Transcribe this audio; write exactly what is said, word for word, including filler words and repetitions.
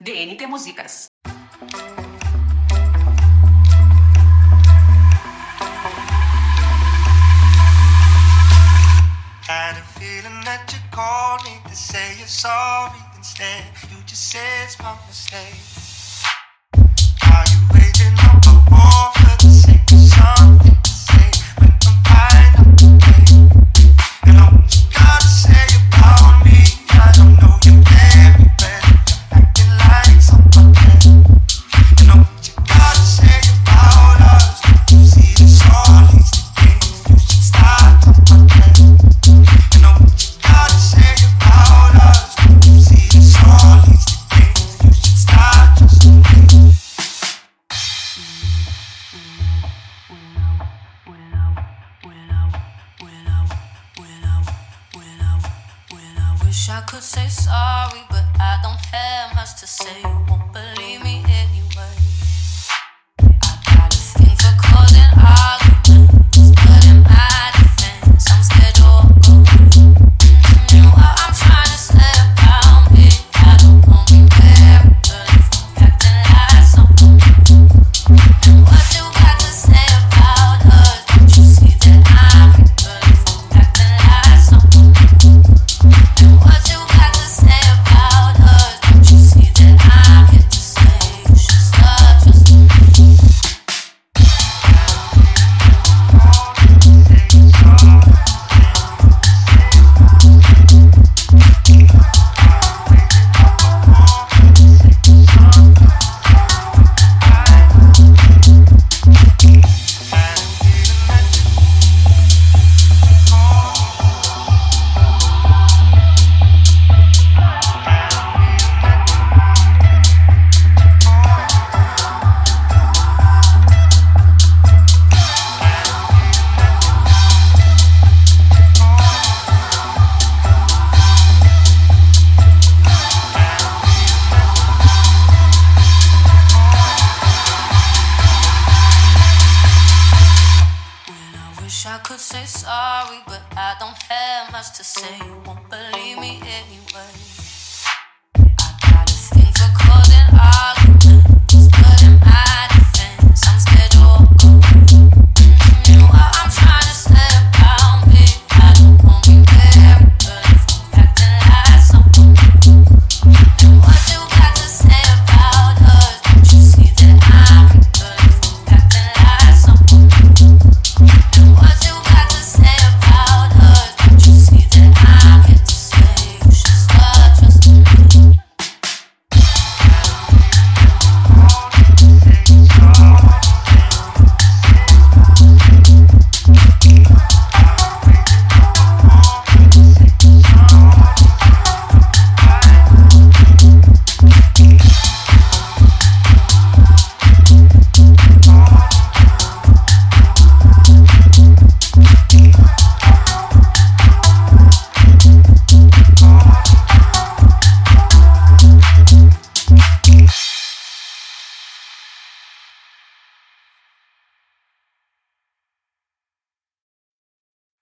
D N T Músicas. Had a feeling that you called me to say you're sorry. Instead, you just said it's my mistake. Are you waging up a war for the sake of something to say when I'm fine up to date? You know what you gotta say about me. I don't know you very well. You're acting like somebody. You know what you gotta say about us. Don't you see this all these things? You should start talking. You know what you gotta say about us. Don't you see this all these things? You should start just thinking. Wish I could say sorry, but I don't have much to say. You won't believe me anyway. I got a thing for causing arguments, but in my defense, I'm scared you'll go. Mm, what I'm trying to say about me, I don't know me very well if I'm acting like someone. And what you got to say about us? Don't you see that I'm good if I'm acting like someone? And what you got to say about us? Don't you see that I'm here to stay? You should start trusting me. Wish I could say sorry, but I don't have much to say. You won't believe me anyway.